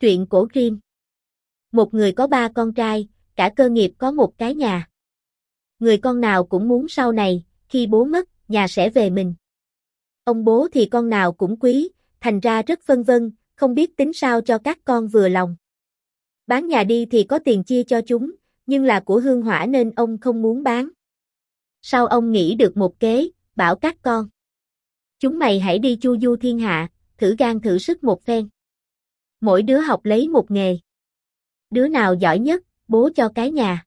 Truyện cổ Grimm. Một người có 3 con trai, cả cơ nghiệp có một cái nhà. Người con nào cũng muốn sau này, khi bố mất, nhà sẽ về mình. Ông bố thì con nào cũng quý, thành ra rất phân vân, không biết tính sao cho các con vừa lòng. Bán nhà đi thì có tiền chia cho chúng, nhưng là của hương hỏa nên ông không muốn bán. Sau ông nghĩ được một kế, bảo các con: chúng mày hãy đi chu du thiên hạ, thử gan thử sức một phen. Mỗi đứa học lấy một nghề. Đứa nào giỏi nhất, bố cho cái nhà.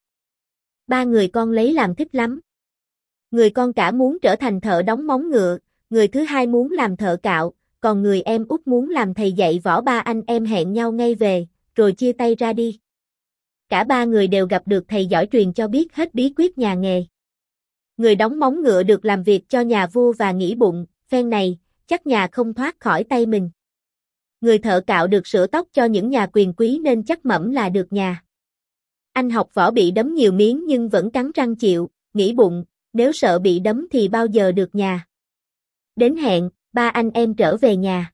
3 người con lấy làm thích lắm. Người con cả muốn trở thành thợ đóng móng ngựa, người thứ hai muốn làm thợ cạo, còn người em út muốn làm thầy dạy võ. 3 anh em hẹn nhau ngay về, rồi chia tay ra đi. Cả 3 người đều gặp được thầy giỏi truyền cho biết hết bí quyết nhà nghề. Người đóng móng ngựa được làm việc cho nhà vua và nghĩ bụng, phen này, chắc nhà không thoát khỏi tay mình. Người thợ cạo được sửa tóc cho những nhà quyền quý nên chắc mẩm là được nhà. Anh học võ bị đấm nhiều miếng nhưng vẫn cắn răng chịu, nghĩ bụng, nếu sợ bị đấm thì bao giờ được nhà. Đến hẹn, 3 anh em trở về nhà.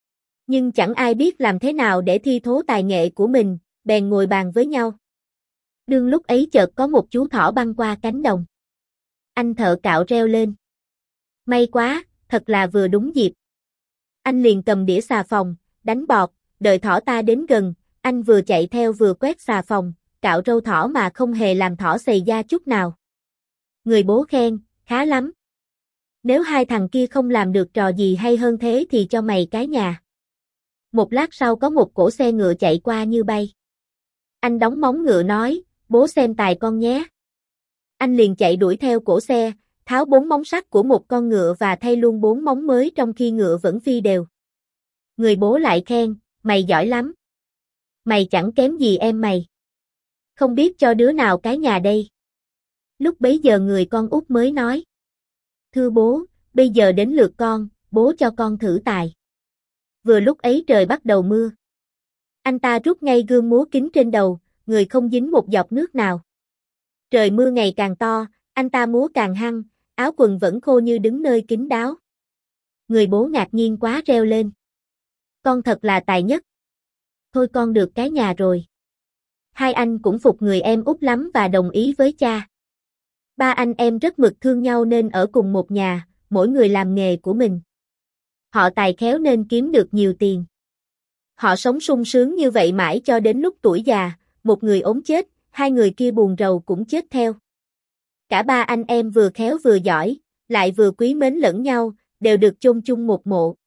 Nhưng chẳng ai biết làm thế nào để thi thố tài nghệ của mình, bèn ngồi bàn với nhau. Đương lúc ấy chợt có một chú thỏ băng qua cánh đồng. Anh thợ cạo reo lên: may quá, thật là vừa đúng dịp. Anh liền cầm đĩa xà phòng, đánh bọt, đợi thỏ ta đến gần, anh vừa chạy theo vừa quét xà phòng, cạo râu thỏ mà không hề làm thỏ xầy da chút nào. Người bố khen, khá lắm. Nếu 2 thằng kia không làm được trò gì hay hơn thế thì cho mày cái nhà. Một lát sau có một cỗ xe ngựa chạy qua như bay. Anh đóng móng ngựa nói, bố xem tài con nhé. Anh liền chạy đuổi theo cỗ xe, tháo 4 móng sắt của một con ngựa và thay luôn 4 móng mới trong khi ngựa vẫn phi đều. Người bố lại khen, mày giỏi lắm. Mày chẳng kém gì em mày. Không biết cho đứa nào cái nhà đây. Lúc bấy giờ người con út mới nói: thưa bố, bây giờ đến lượt con, bố cho con thử tài. Vừa lúc ấy trời bắt đầu mưa. Anh ta rút ngay gươm múa kính trên đầu, người không dính một giọt nước nào. Trời mưa ngày càng to, anh ta múa càng hăng, áo quần vẫn khô như đứng nơi kín đáo. Người bố ngạc nhiên quá reo lên: con thật là tài nhất. Thôi con được cái nhà rồi. 2 anh cũng phục người em út lắm và đồng ý với cha. 3 anh em rất mực thương nhau nên ở cùng một nhà, mỗi người làm nghề của mình. Họ tài khéo nên kiếm được nhiều tiền. Họ sống sung sướng như vậy mãi cho đến lúc tuổi già, một người ốm chết, 2 người kia buồn rầu cũng chết theo. Cả 3 anh em vừa khéo vừa giỏi, lại vừa quý mến lẫn nhau, đều được chôn chung một mộ.